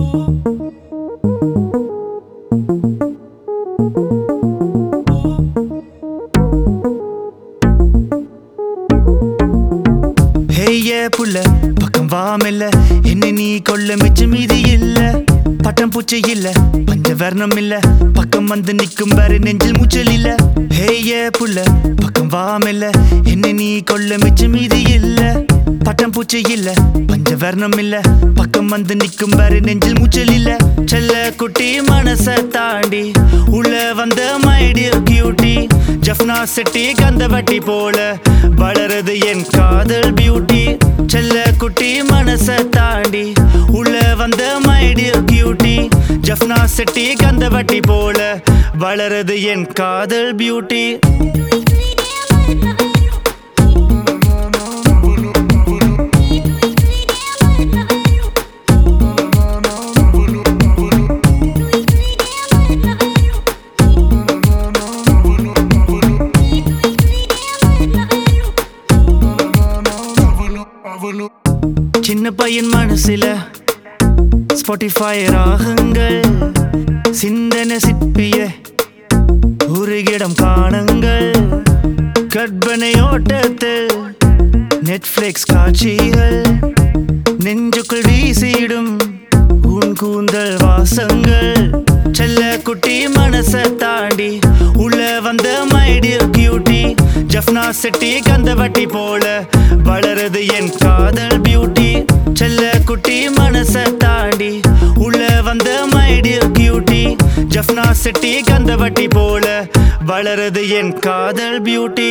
புள்ள பக்கம் வாமில்ல என்ன நீ கொள்ள மிச்சம் மீதி இல்ல பட்டம் பூச்சி இல்ல பஞ்ச வர்ணம் இல்ல பக்கம் வந்து நிக்கும் வேற நெஞ்சில் மூச்சல் இல்ல ஹேய புள்ள பக்கம் வாமில்ல என்ன நீ கொள்ள மிச்சம் மீதி இல்ல பட்டம் பூச்சி இல்ல பஞ்ச வர்ணம் இல்ல பக்கம் வந்து நிக்கும் வேற நெஞ்சில் மூச்சல் இல்ல செல்ல குட்டி மனச தாண்டி உள்ள வந்த மை டியர் கியூட்டி ஜஃப்னா செட்டி கந்த வட்டி போல வளருது என் காதல் பியூட்டி செல்ல குட்டி மனச தாண்டி உள்ள வந்த மை டியர் கியூட்டி ஜஃப்னா செட்டி கந்த வட்டி போல வளருது என் காதல் பியூட்டி சின்ன பையன் மனசில ஸ்பாட்டிஃபை ராகங்கள் சிந்தன சிற்பிய உருகிடம் காணுங்கள் கற்பனை ஓட்டத்தில் நெட்ஃபிளிக்ஸ் காட்சிகள் நெஞ்சுக்குள் வீசிடும் உன் கூந்தல் வாசங்கள் செல்ல குட்டி மனச தாண்டி உள்ள வந்த மை டியர் கியூட்டி ஜஃப்னா செட்டி கந்த வட்டி போல வளருது என் காதல் பியூட்டி செல்ல குட்டி மனச தாண்டி உள்ள வந்த மை டியர் கியூட்டி ஜஃப்னா செட்டி கந்த வட்டி போல வளருது என் காதல் beauty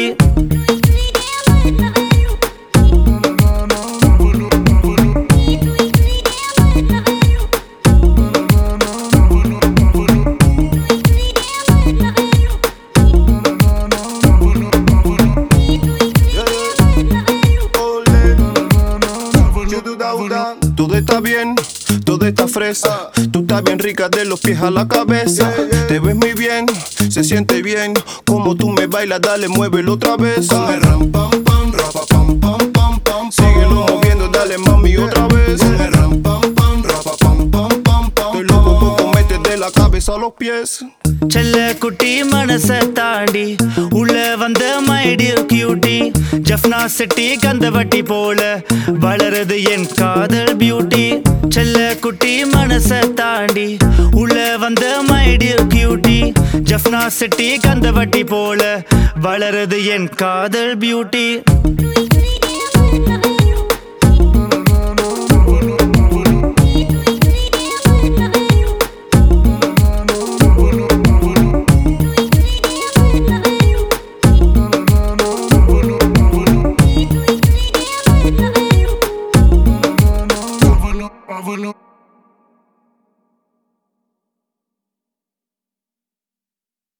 Todo está bien, todo está fresa. Tú estás bien rica de los pies a la cabeza. Te ves muy bien, se siente bien. Como tú me bailas, dale, muévelo otra vez. Con el ram pam pam, rapa pam pam pam pam. Síguelo moviendo, dale mami otra vez. Con el ram pam pam, rapa pam pam pam pam. Estoy loco poco metes de la cabeza a los pies. செல்ல குட்டி மனச தாண்டி உள்ள வந்த my dear cutie Jaffna செட்டி கந்த வட்டி போல வளருது என் காதல் பியூட்டி செல்ல குட்டி மனச தாண்டி உள்ள வந்த மை டியர் கியூட்டி ஜஃப்னா செட்டி கந்த வட்டி போல வளருது என் காதல் பியூட்டி